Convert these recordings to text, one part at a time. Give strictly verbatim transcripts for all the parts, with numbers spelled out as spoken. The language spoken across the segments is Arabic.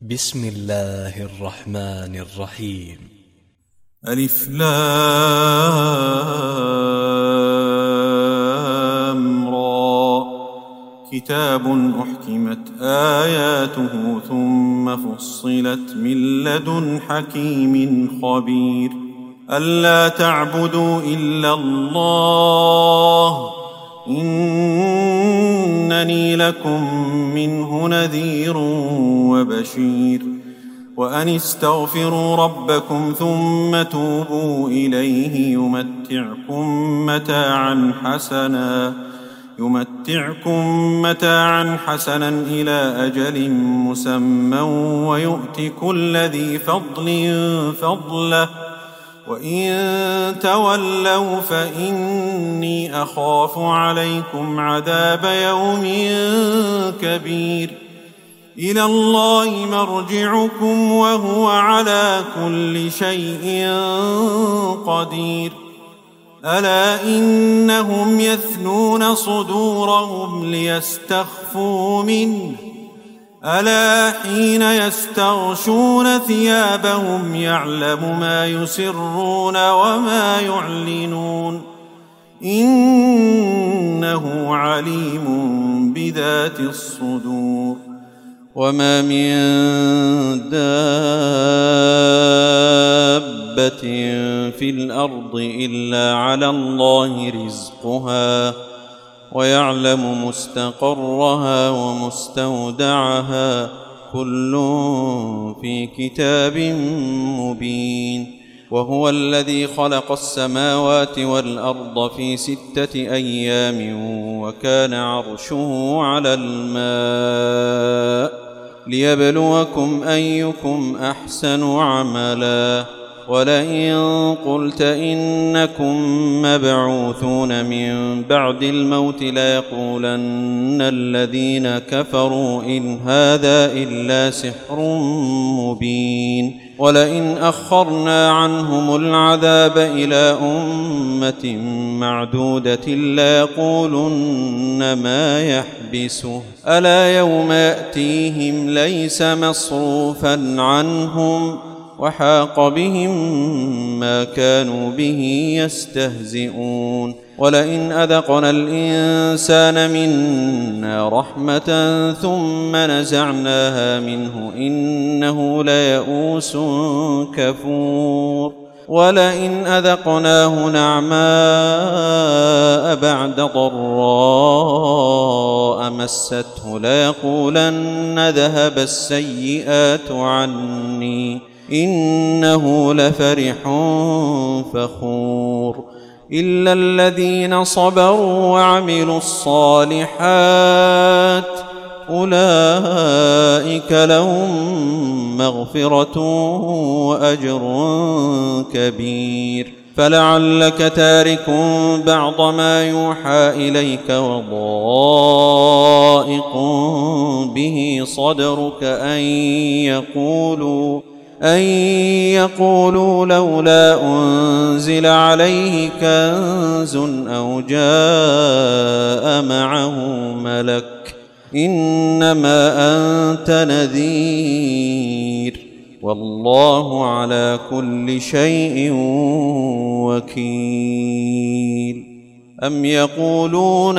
بسم الله الرحمن الرحيم. ألف لام را. كتاب أحكمت آياته ثم فصلت من لدن حكيم خبير. ألا تعبدوا إلا الله إنني لكم منه نذير وبشير. وأن استغفروا ربكم ثم توبوا إليه يمتعكم متاعا حسنا يمتعكم متاعا حسنا إلى أجل مسمى ويؤت كل ذي فضل فضله وإن تولوا فإني أخاف عليكم عذاب يوم كبير. إلى الله مرجعكم وهو على كل شيء قدير. ألا إنهم يثنون صدورهم ليستخفوا منه ألا حين يستغشون ثيابهم يعلم ما يسرون وما يعلنون إنه عليم بذات الصدور. وما من دابة في الأرض إلا على الله رزقها ويعلم مستقرها ومستودعها كل في كتاب مبين. وهو الذي خلق السماوات والأرض في ستة أيام وكان عرشه على الماء ليبلوكم أيكم أحسن عملا. ولئن قلت إنكم مبعوثون من بعد الموت ليقولن الذين كفروا إن هذا إلا سحر مبين. ولئن أخرنا عنهم العذاب إلى أمة معدودة ليقولن ما يحبسه ألا يوم يأتيهم ليس مصروفا عنهم وحاق بهم ما كانوا به يستهزئون. ولئن أذقنا الإنسان منا رحمة ثم نزعناها منه إنه ليئوس كفور. ولئن أذقناه نعماء بعد ضراء مسته ليقولن ذهب السيئات عني إنه لفرح فخور. إلا الذين صبروا وعملوا الصالحات أولئك لهم مغفرة وأجر كبير. فلعلك تارك بعض ما يوحى إليك وضائق به صدرك أن يقولوا أن يقولوا لولا أنزل عليه كنز أو جاء معه ملك إنما أنت نذير والله على كل شيء وكيل. أم يقولون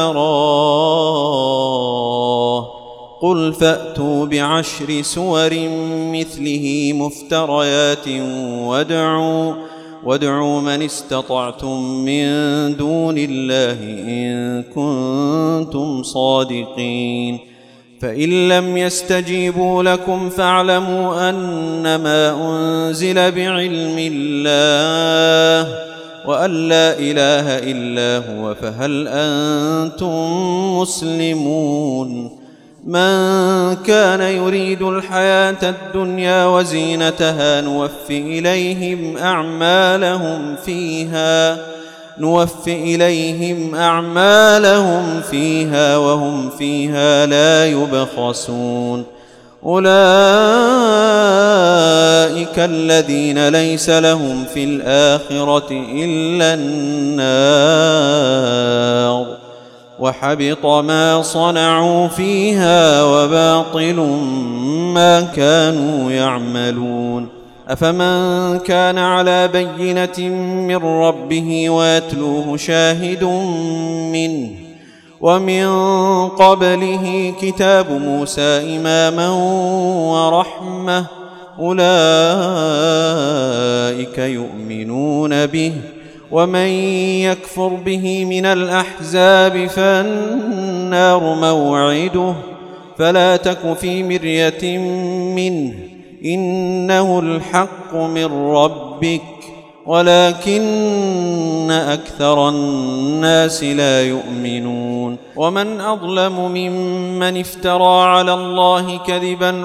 افتراه قل فأتوا بعشر سور مثله مفتريات وادعوا, وادعوا من استطعتم من دون الله إن كنتم صادقين. فإن لم يستجيبوا لكم فاعلموا أنما أنزل بعلم الله وأن لا إله إلا هو فهل أنتم مسلمون. من كان يريد الحياة الدنيا وزينتها نوفي إليهم أعمالهم فيها نوفي إليهم أعمالهم فيها وهم فيها لا يبخسون. أولئك الذين ليس لهم في الآخرة إلا النار وحبط ما صنعوا فيها وباطل ما كانوا يعملون. أفمن كان على بينة من ربه ويتلوه شاهد منه ومن قبله كتاب موسى إماما ورحمة أولئك يؤمنون به، ومن يكفر به من الأحزاب فالنار موعده، فلا تك في مرية منه إنه الحق من ربك ولكن أكثر الناس لا يؤمنون. ومن أظلم ممن افترى على الله كذبا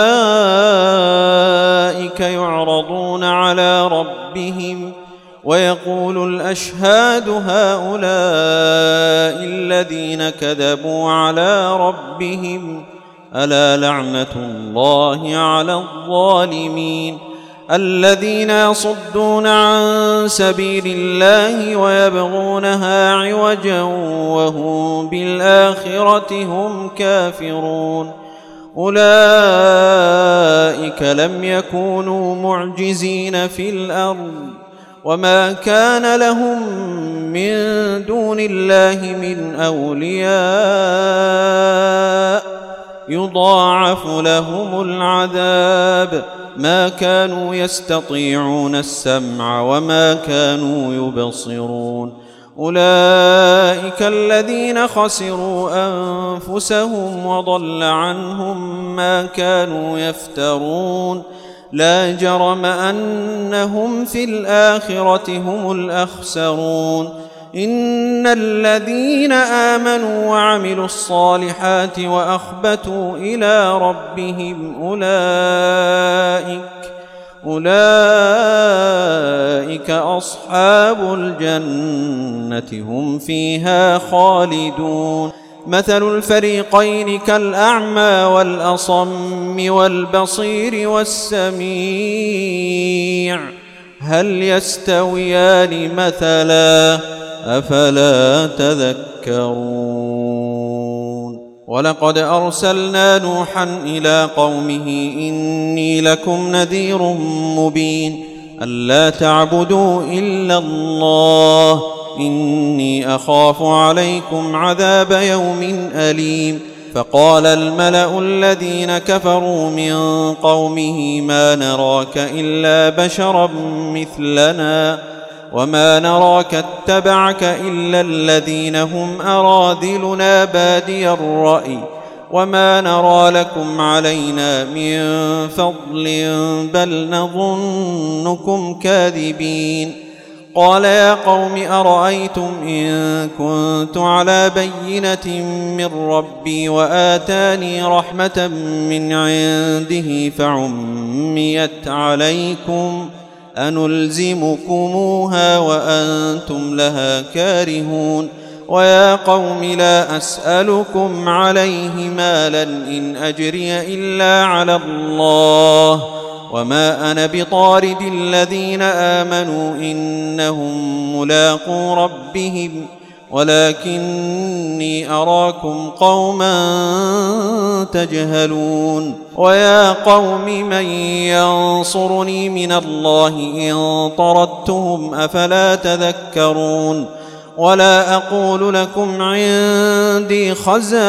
أولئك يعرضون على ربهم ويقول الأشهاد هؤلاء الذين كذبوا على ربهم ألا لعنة الله على الظالمين الذين يصدون عن سبيل الله ويبغونها عوجا وهم بالآخرة هم كافرون. أولئك لم يكونوا معجزين في الأرض وما كان لهم من دون الله من أولياء يضاعف لهم العذاب ما كانوا يستطيعون السمع وما كانوا يبصرون. أولئك الذين خسروا أنفسهم وضل عنهم ما كانوا يفترون. لا جرم أنهم في الآخرة هم الأخسرون. إن الذين آمنوا وعملوا الصالحات وأخبتوا إلى ربهم أولئك أولئك أصحاب الجنة هم فيها خالدون. مثل الفريقين كالأعمى والأصم والبصير والسميع هل يستويان مثلا أفلا تذكرون. ولقد أرسلنا نوحا إلى قومه إني لكم نذير مبين ألا تعبدوا إلا الله إني أخاف عليكم عذاب يوم أليم. فقال الملأ الذين كفروا من قومه ما نراك إلا بشرا مثلنا وما نراك اتبعك إلا الذين هم أراذلنا بادي الرأي وما نرى لكم علينا من فضل بل نظنكم كاذبين. قال يا قوم أرأيتم إن كنت على بينة من ربي وآتاني رحمة من عنده فعميت عليكم أنلزمكموها وأنتم لها كارهون. ويا قوم لا أسألكم عليه مالا إن أجري إلا على الله وما أنا بطارد الذين آمنوا إنهم ملاقو ربهم ولكني أراكم قوما تجهلون. ويا قوم من ينصرني من الله إن طردتهم أفلا تذكرون. ولا أقول لكم عندي خزائن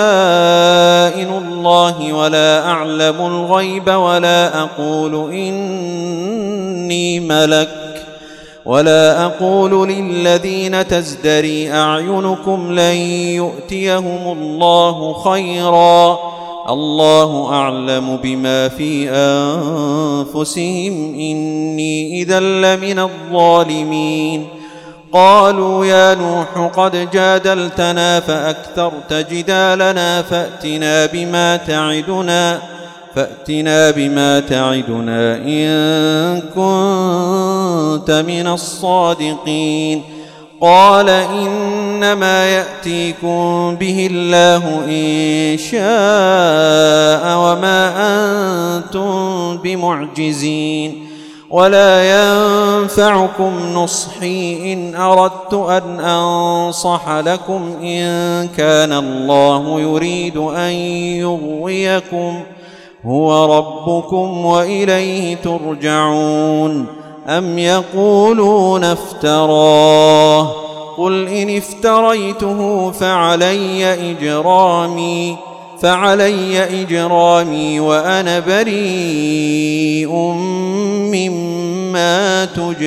الله ولا أعلم الغيب ولا أقول إني ملك ولا أقول للذين تزدري أعينكم لن يؤتيهم الله خيرا الله أعلم بما في أنفسهم إني إذا لمن الظالمين. قالوا يا نوح قد جادلتنا فأكثرت جدالنا فأتنا بما تعدنا فأتنا بما تعدنا إن كنت من الصادقين. قال إنما يأتيكم به الله إن شاء وما أنتم بمعجزين. ولا ينفعكم نصحي إن أردت أن أنصح لكم إن كان الله يريد أن يغويكم هو ربكم وإليه ترجعون. أم يقولون افتراه قل إن افتريته فعلي إجرامي فعلي إجرامي وأنا بريء مما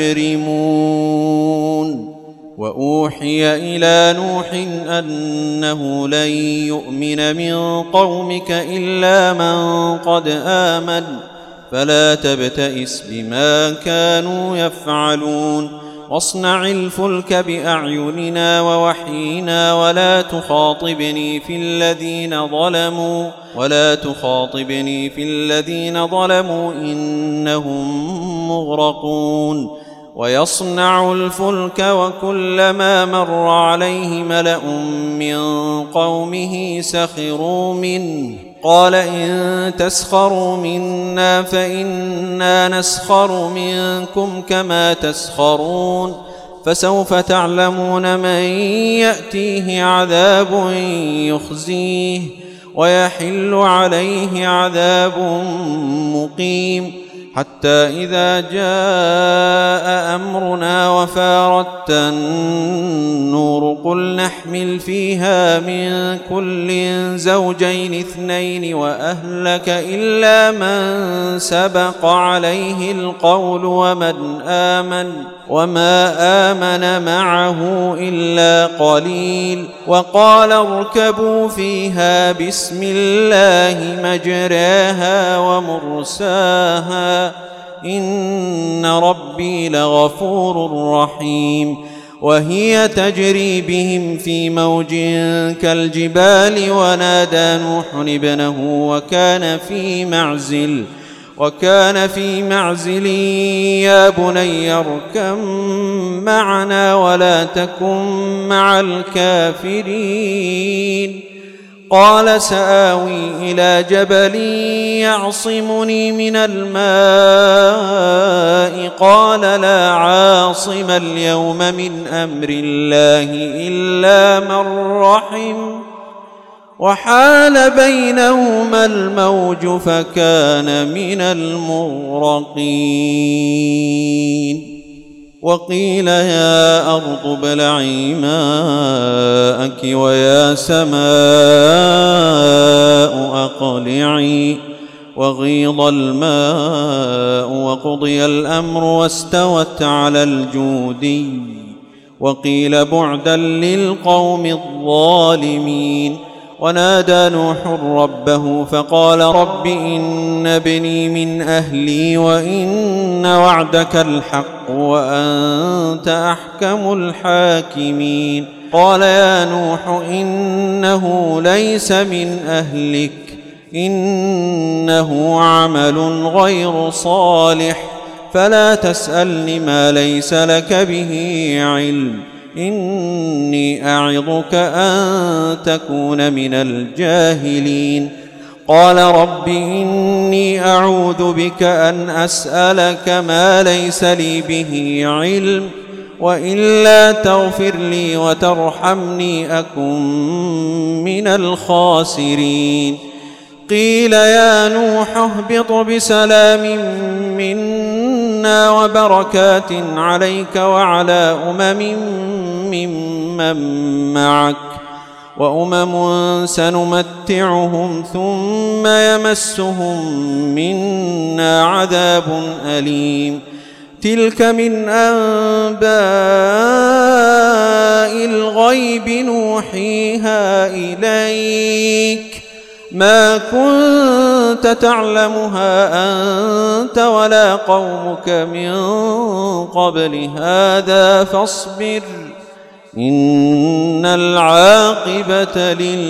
تجرمون. وأوحي إلى نوح أنه لن يؤمن من قومك إلا من قد آمن فلا تبتئس بما كانوا يفعلون واصنع الفلك بأعيننا ووحينا ولا تخاطبني في الذين ظلموا ولا تخاطبني في الذين ظلموا إنهم مغرقون. ويصنع الفلك وكلما مر عليه ملأ من قومه سخروا منه قال إن تسخروا منا فإنا نسخر منكم كما تسخرون فسوف تعلمون من يأتيه عذاب يخزيه ويحل عليه عذاب مقيم. حتى إذا جاء أمرنا وفارت النور قل نحمل فيها من كل زوجين اثنين وأهلك إلا من سبق عليه القول ومن آمن وما آمن معه إلا قليل. وقال اركبوا فيها بسم الله مجراها ومرساها إن ربي لغفور رحيم. وهي تجري بهم في موج كالجبال ونادى نوح ابنه وكان في معزل وكان في معزل يا بني اركب معنا ولا تكن مع الكافرين. قال سآوي إلى جبل يعصمني من الماء قال لا عاصم اليوم من أمر الله إلا من رحم وحال بينهما الموج فكان من المغرقين. وقيل يا أرض ابلعي ماءك ويا سماء أقلعي وغيض الماء وقضي الأمر واستوت على الجودي. وقيل بعدا للقوم الظالمين. ونادى نوح ربه فقال رب إن ابني من أهلي وإن وعدك الحق وأنت أحكم الحاكمين. قال يا نوح إنه ليس من أهلك إنه عمل غير صالح فلا تسألني ما ليس لك به علم إني أعظك أن تكون من الجاهلين. قال رب إني أعوذ بك أن أسألك ما ليس لي به علم وإلا تغفر لي وترحمني أكن من الخاسرين. قيل يا نوح اهبط بسلام منا وبركات عليك وعلى أمم ممن معك وأمم سنمتعهم ثم يمسهم منا عذاب أليم. تلك من أنباء الغيب نوحيها إليك ما كنت تعلمها أنت ولا قومك من قبل هذا فاصبر إن العاقبة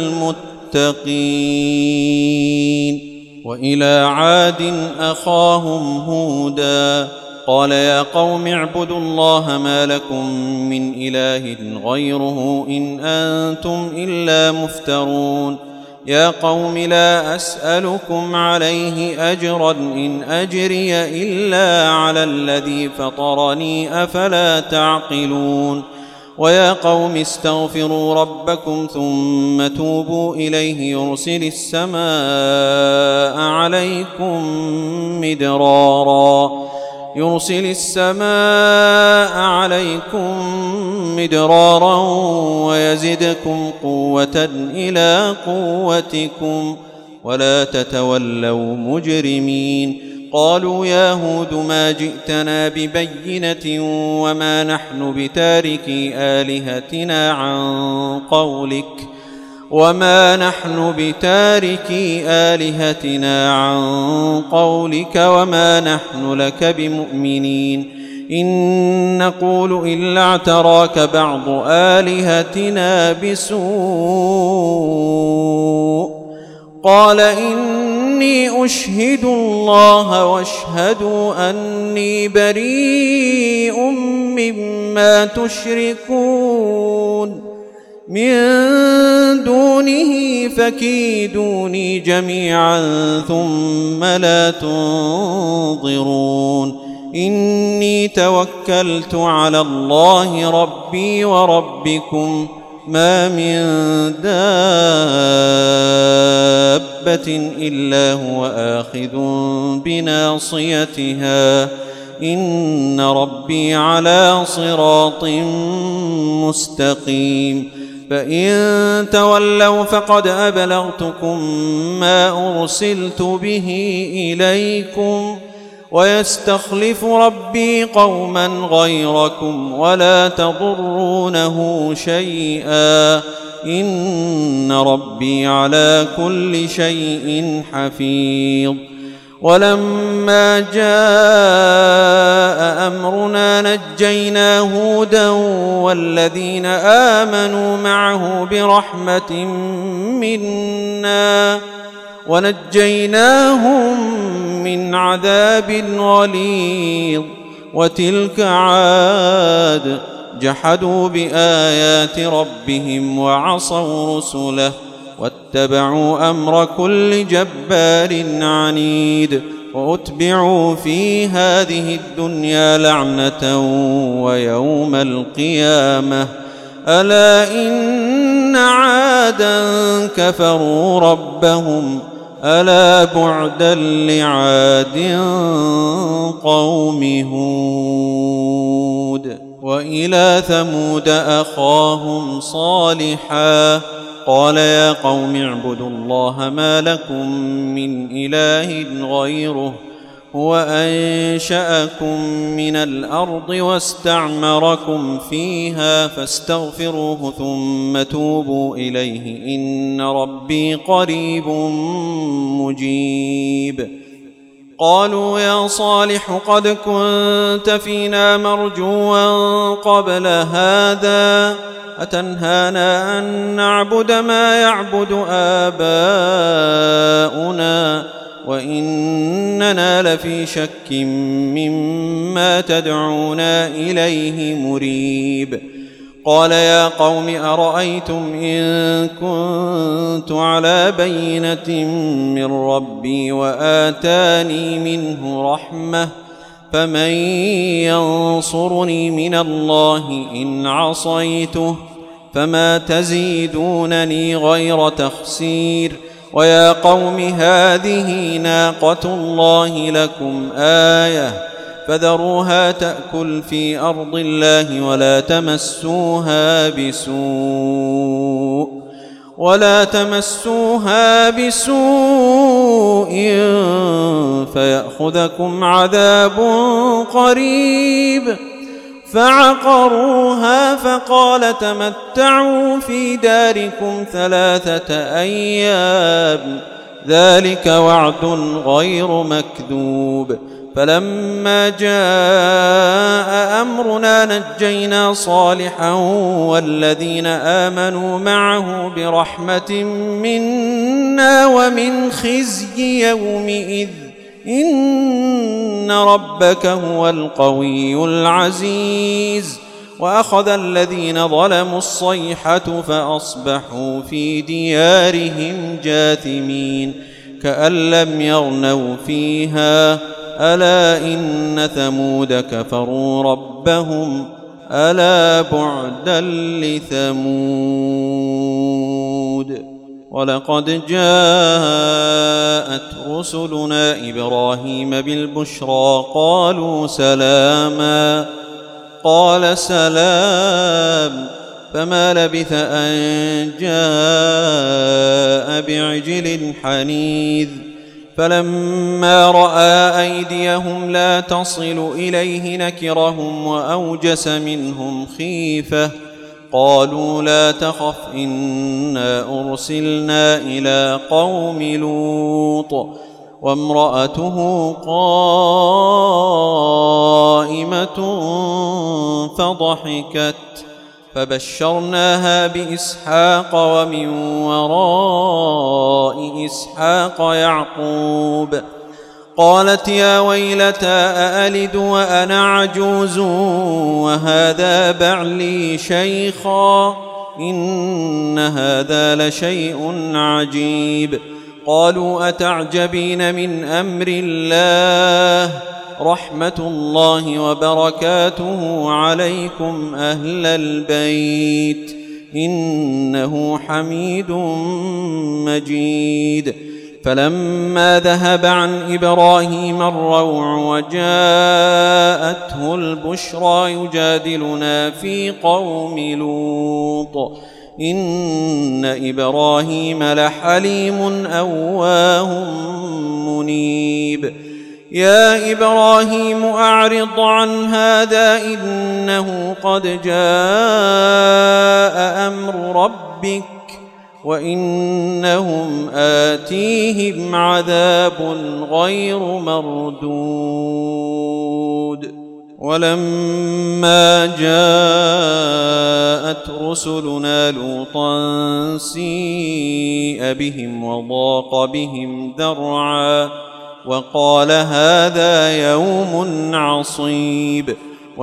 للمتقين. وإلى عاد أخاهم هودا قال يا قوم اعبدوا الله ما لكم من إله غيره إن أنتم إلا مفترون. يا قوم لا أسألكم عليه أجرا إن أجري إلا على الذي فطرني أفلا تعقلون ويا قوم استغفروا ربكم ثم توبوا إليه يرسل السماء عليكم مدرارا يرسل السماء عليكم مدرارا ويزدكم قوة إلى قوتكم ولا تتولوا مجرمين قالوا يا هود ما جئتنا ببينة وما نحن بتاركي آلهتنا عن قولك وما نحن بتاركي آلهتنا عن قولك وما نحن لك بمؤمنين إن نقول إلا اعتراك بعض آلهتنا بسوء قال إني أشهد الله واشهدوا أني بريء مما تشركون من دونه فكيدوني جميعا ثم لا تنظرون إني توكلت على الله ربي وربكم ما من دابة إلا هو آخذ بناصيتها إن ربي على صراط مستقيم فإن تولوا فقد أبلغتكم ما أرسلت به إليكم ويستخلف ربي قوما غيركم ولا تضرونه شيئا إن ربي على كل شيء حفيظ ولما جاء أمرنا نجينا هودا والذين آمنوا معه برحمة منا ونجيناهم من عذاب غليظ وتلك عاد جحدوا بآيات ربهم وعصوا رسله واتبعوا أمر كل جبار عنيد وأتبعوا في هذه الدنيا لعنة ويوم القيامة ألا إن عادا كفروا ربهم ألا بعدا لعاد قوم هود وإلى ثمود أخاهم صالحا قال يا قوم اعبدوا الله ما لكم من إله غيره هو أنشأكم من الأرض واستعمركم فيها فاستغفروه ثم توبوا إليه إن ربي قريب مجيب قالوا يا صالح قد كنت فينا مرجوا قبل هذا أتنهانا أن نعبد ما يعبد آباؤنا وإننا لفي شك مما تدعونا إليه مريب قال يا قوم أرأيتم إن كنت على بينة من ربي وآتاني منه رحمة فمن ينصرني من الله إن عصيته فما تزيدونني غير تخسير ويا قوم هذه ناقة الله لكم آية فذروها تأكل في أرض الله ولا تمسوها بسوء ولا تمسوها بسوء فيأخذكم عذاب قريب فعقروها فقال تمتعوا في داركم ثلاثة أيام ذلك وعد غير مكذوب فلما جاء أمرنا نجينا صالحا والذين آمنوا معه برحمة منا ومن خزي يومئذ إن ربك هو القوي العزيز وأخذ الذين ظلموا الصيحة فأصبحوا في ديارهم جاثمين كأن لم يغنوا فيها ألا إن ثمود كفروا ربهم ألا بعدا لثمود. ولقد جاءت رسلنا إبراهيم بالبشرى قالوا سلاما قال سلام فما لبث أن جاء بعجل حنيذ فلما رأى أيديهم لا تصل إليه نكرهم وأوجس منهم خيفة قالوا لا تخف إنا أرسلنا إلى قوم لوط وامرأته قائمة فضحكت فبشرناها بإسحاق ومن وراء إسحاق يعقوب قالت يا ويلتى أألد وأنا عجوز وهذا بعلي شيخا إن هذا لشيء عجيب قالوا أتعجبين من أمر الله رحمة الله وبركاته عليكم أهل البيت إنه حميد مجيد. فلما ذهب عن إبراهيم الروع وجاءته البشرى يجادلنا في قوم لوط إن إبراهيم لحليم أواه منيب يا إبراهيم أعرض عن هذا إنه قد جاء أمر ربك وإنهم آتيهم عذاب غير مردود. ولما جاءت رسلنا لوطا سيء بهم وضاق بهم ذرعا وقال هذا يوم عصيب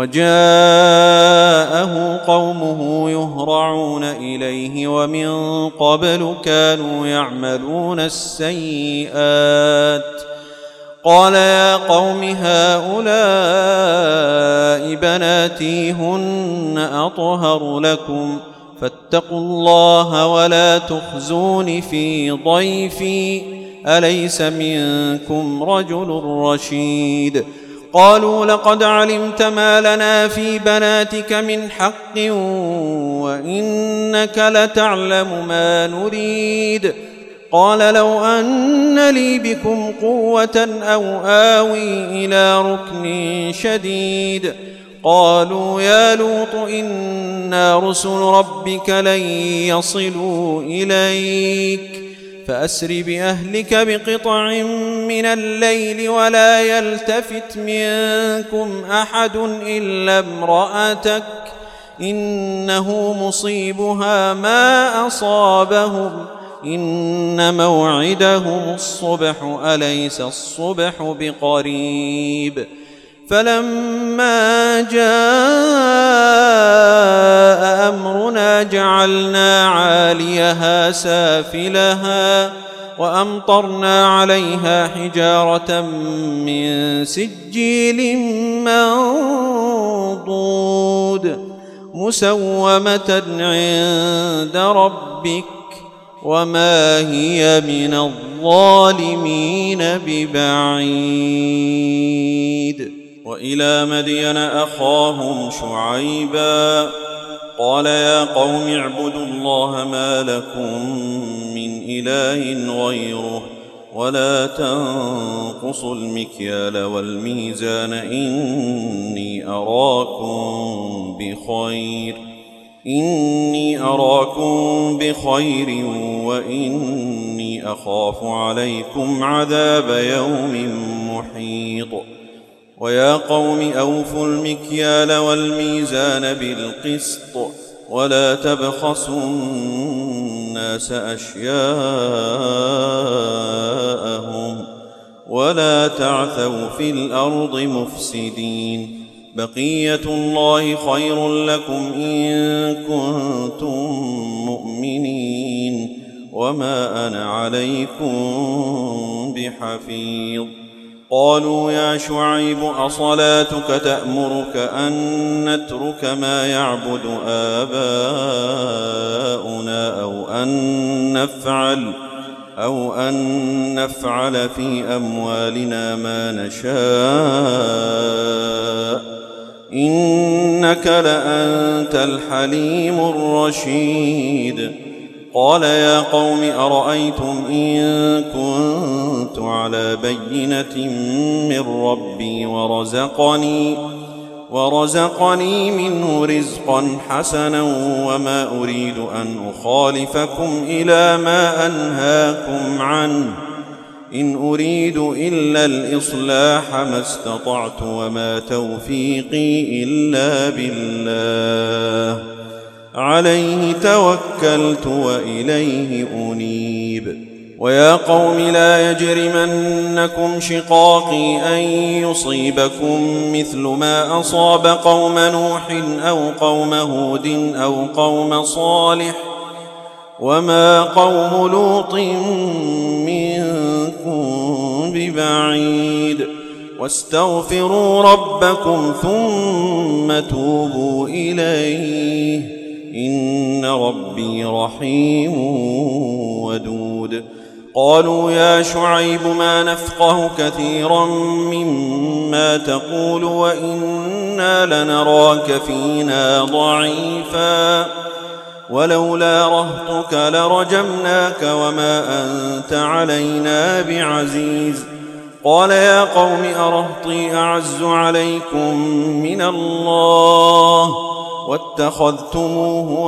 وجاءه قومه يهرعون إليه ومن قبل كانوا يعملون السيئات قال يا قوم هؤلاء بناتي هن أطهر لكم فاتقوا الله ولا تخزون في ضيفي أليس منكم رجل رشيد قالوا لقد علمت ما لنا في بناتك من حق وإنك لتعلم ما نريد قال لو أن لي بكم قوة أو آوي إلى ركن شديد قالوا يا لوط إنا رسل ربك لن يصلوا إليك فأسر بأهلك بقطع من الليل ولا يلتفت منكم أحد إلا امرأتك إنه مصيبها ما أصابهم إن موعدهم الصبح أليس الصبح بقريب فلما جاء أمرنا جعلنا عاليها سافلها وأمطرنا عليها حجارة من سجيل منضود مسومة عند ربك وما هي من الظالمين ببعيد. وإلى مدين أخاهم شعيبا قال يا قوم اعبدوا الله ما لكم من إله غيره ولا تنقصوا المكيال والميزان إني أراكم بخير إني أراكم بخير وإني أخاف عليكم عذاب يوم محيط. ويا قوم أوفوا المكيال والميزان بالقسط ولا تبخسوا الناس أشياءهم ولا تعثوا في الأرض مفسدين بقية الله خير لكم إن كنتم مؤمنين وما أنا عليكم بحفيظ. قالوا يا شعيب أصلاتك تأمرك أن نترك ما يعبد آباؤنا أو أن نفعل أو أن نفعل في أموالنا ما نشاء إنك لأنت الحليم الرشيد. قال يا قوم أرأيتم إن كنت على بينة من ربي ورزقني ورزقني منه رزقا حسنا وما أريد أن أخالفكم إلى ما أنهاكم عنه إن أريد إلا الإصلاح ما استطعت وما توفيقي إلا بالله عليه توكلت وإليه أنيب. ويا قوم لا يجرمنكم شقاقي أن يصيبكم مثل ما أصاب قوم نوح أو قوم هود أو قوم صالح وما قوم لوط منكم ببعيد. واستغفروا ربكم ثم توبوا إليه إن ربي رحيم ودود. قالوا يا شعيب ما نفقه كثيرا مما تقول وإنا لنراك فينا ضعيفا ولولا رهطك لرجمناك وما أنت علينا بعزيز. قال يا قوم أرهطي أعز عليكم من الله واتخذتموه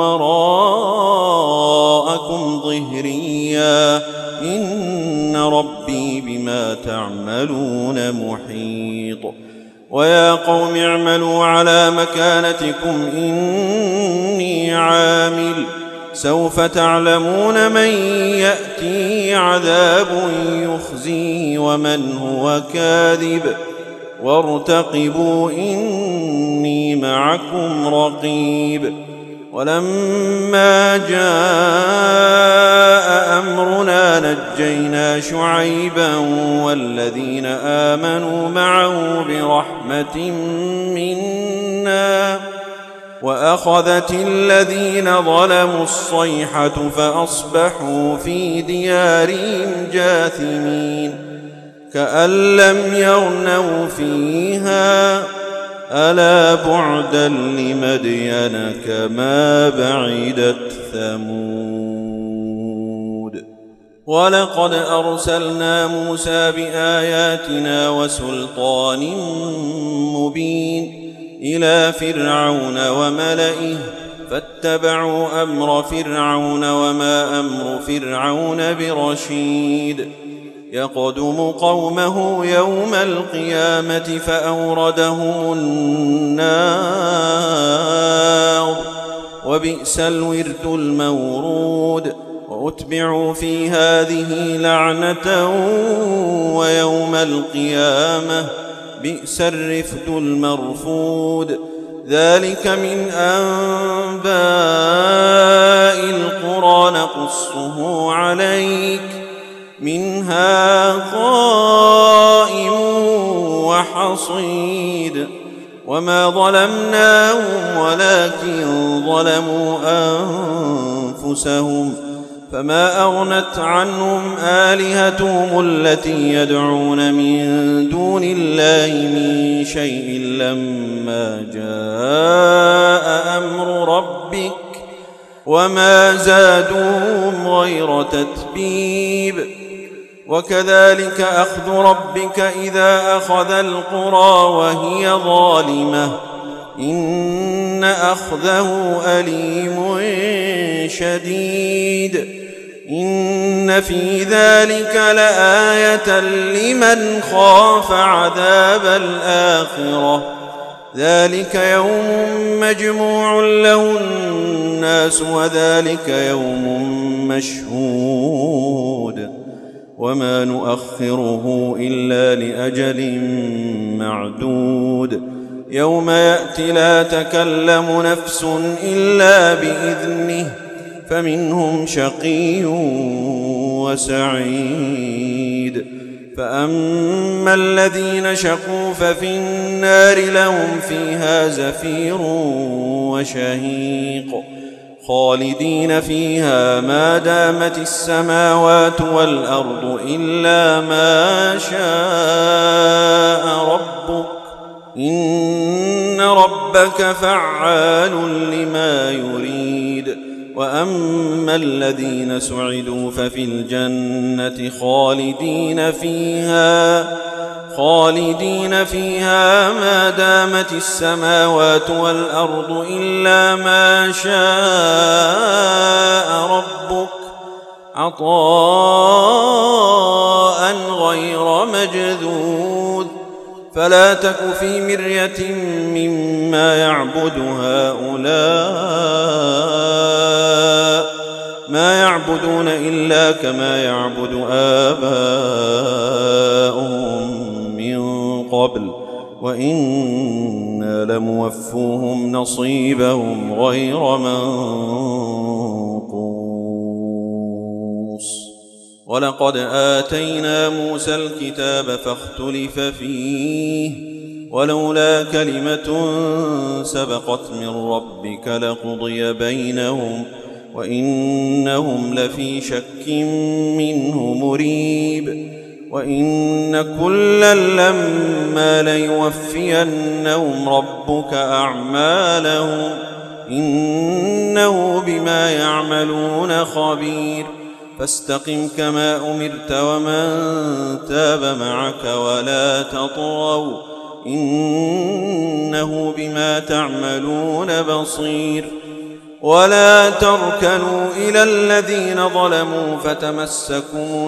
وراءكم ظهريا إن ربي بما تعملون محيط. ويا قوم اعملوا على مكانتكم إني عامل سوف تعلمون من يأتي عذاب يخزيه ومن هو كاذب وارتقبوا إني معكم رقيب. ولما جاء أمرنا نجينا شعيبا والذين آمنوا معه برحمة منا وأخذت الذين ظلموا الصيحة فأصبحوا في ديارهم جاثمين كأن لم يغنوا فيها ألا بعدا لمدين كما بعدت ثمود. ولقد أرسلنا موسى بآياتنا وسلطان مبين إلى فرعون وملئه فاتبعوا أمر فرعون وما أمر فرعون برشيد. يقدم قومه يوم القيامة فأوردهم النار وبئس الورد المورود. وأتبعوا في هذه لعنة ويوم القيامة بئس الرفد المرفود. ذلك من أنباء القرى نقصه عليك منها قائم وحصيد. وما ظلمناهم ولكن ظلموا أنفسهم فما أغنت عنهم آلهتهم التي يدعون من دون الله من شيء لما جاء أمر ربك وما زادوهم غير تتبيب. وكذلك أخذ ربك إذا أخذ القرى وهي ظالمة إن أخذه أليم شديد. إن في ذلك لآية لمن خاف عذاب الآخرة ذلك يوم مجموع له الناس وذلك يوم مشهود وما نؤخره إلا لأجل معدود. يوم يأتي لا تكلم نفس إلا بإذنه فمنهم شقي وسعيد. فأما الذين شقوا ففي النار لهم فيها زفير وشهيق خالدين فيها ما دامت السماوات والأرض إلا ما شاء ربك إن ربك فعال لما يريد. وأما الذين سعدوا ففي الجنة خالدين فيها خالدين فيها ما دامت السماوات والأرض إلا ما شاء ربك عطاء غير مجذوذ. فلا تك في مرية مما يعبد هؤلاء ما يعبدون إلا كما يعبد آباؤهم من قبل وإنا لموفوهم نصيبهم غير منقوص. ولقد آتينا موسى الكتاب فاختلف فيه ولولا كلمة سبقت من ربك لقضي بينهم وإنهم لفي شك منه مريب. وإن كلا لما ليوفينهم ربك أعمالهم إنه بما يعملون خبير. فاستقم كما أمرت ومن تاب معك ولا تطغوا إنه بما تعملون بصير. ولا تركنوا إلى الذين ظلموا فتمسكم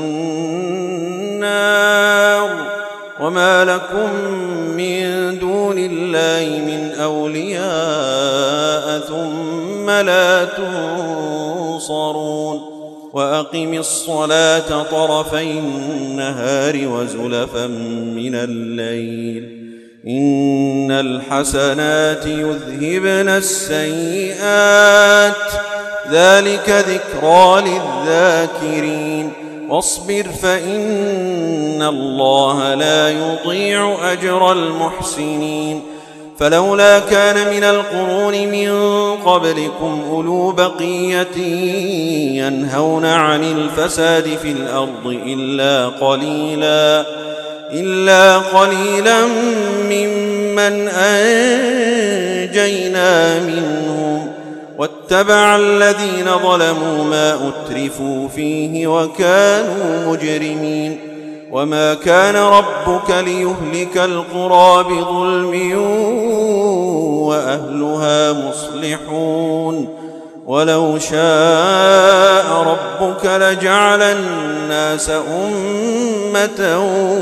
النار وما لكم من دون الله من أولياء ثم لا تنصرون. وأقم الصلاة طرفي النهار وزلفا من الليل إن الحسنات يذهبن السيئات ذلك ذكرى للذاكرين. واصبر فإن الله لا يضيع أجر المحسنين. فلولا كان من القرون من قبلكم أولو بقية ينهون عن الفساد في الأرض إلا قليلا إلا قليلا ممن أنجينا منهم واتبع الذين ظلموا ما أترفوا فيه وكانوا مجرمين. وما كان ربك ليهلك القرى بظلم وأهلها مصلحون. ولو شاء ربك لجعل الناس أمة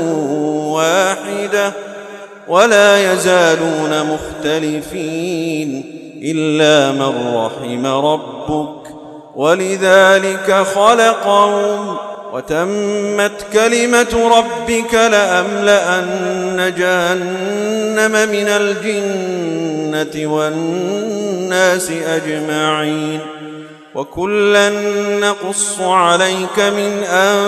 واحدة ولا يزالون مختلفين إلا من رحم ربك ولذلك خلقهم وتمت كلمة ربك لأملأن جهنم من الجنة والناس أجمعين. وكلا نقص عليك من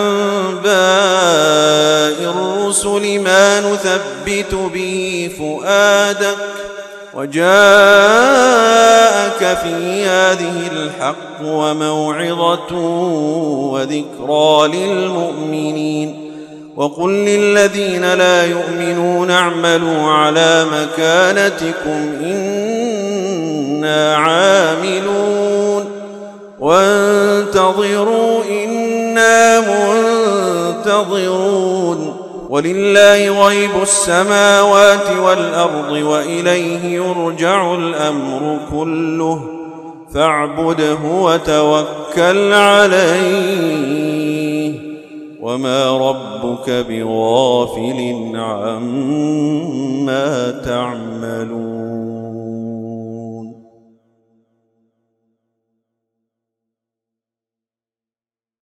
أنباء الرسل ما نثبت به فؤادك وجاءك في هذه الحق وموعظة وذكرى للمؤمنين. وقل للذين لا يؤمنون اعملوا على مكانتكم إنا عاملون وانتظروا إنا منتظرون. ولله غيب السماوات والأرض وإليه يرجع الأمر كله فاعبده وتوكل عليه وما ربك بغافل عما تعملون.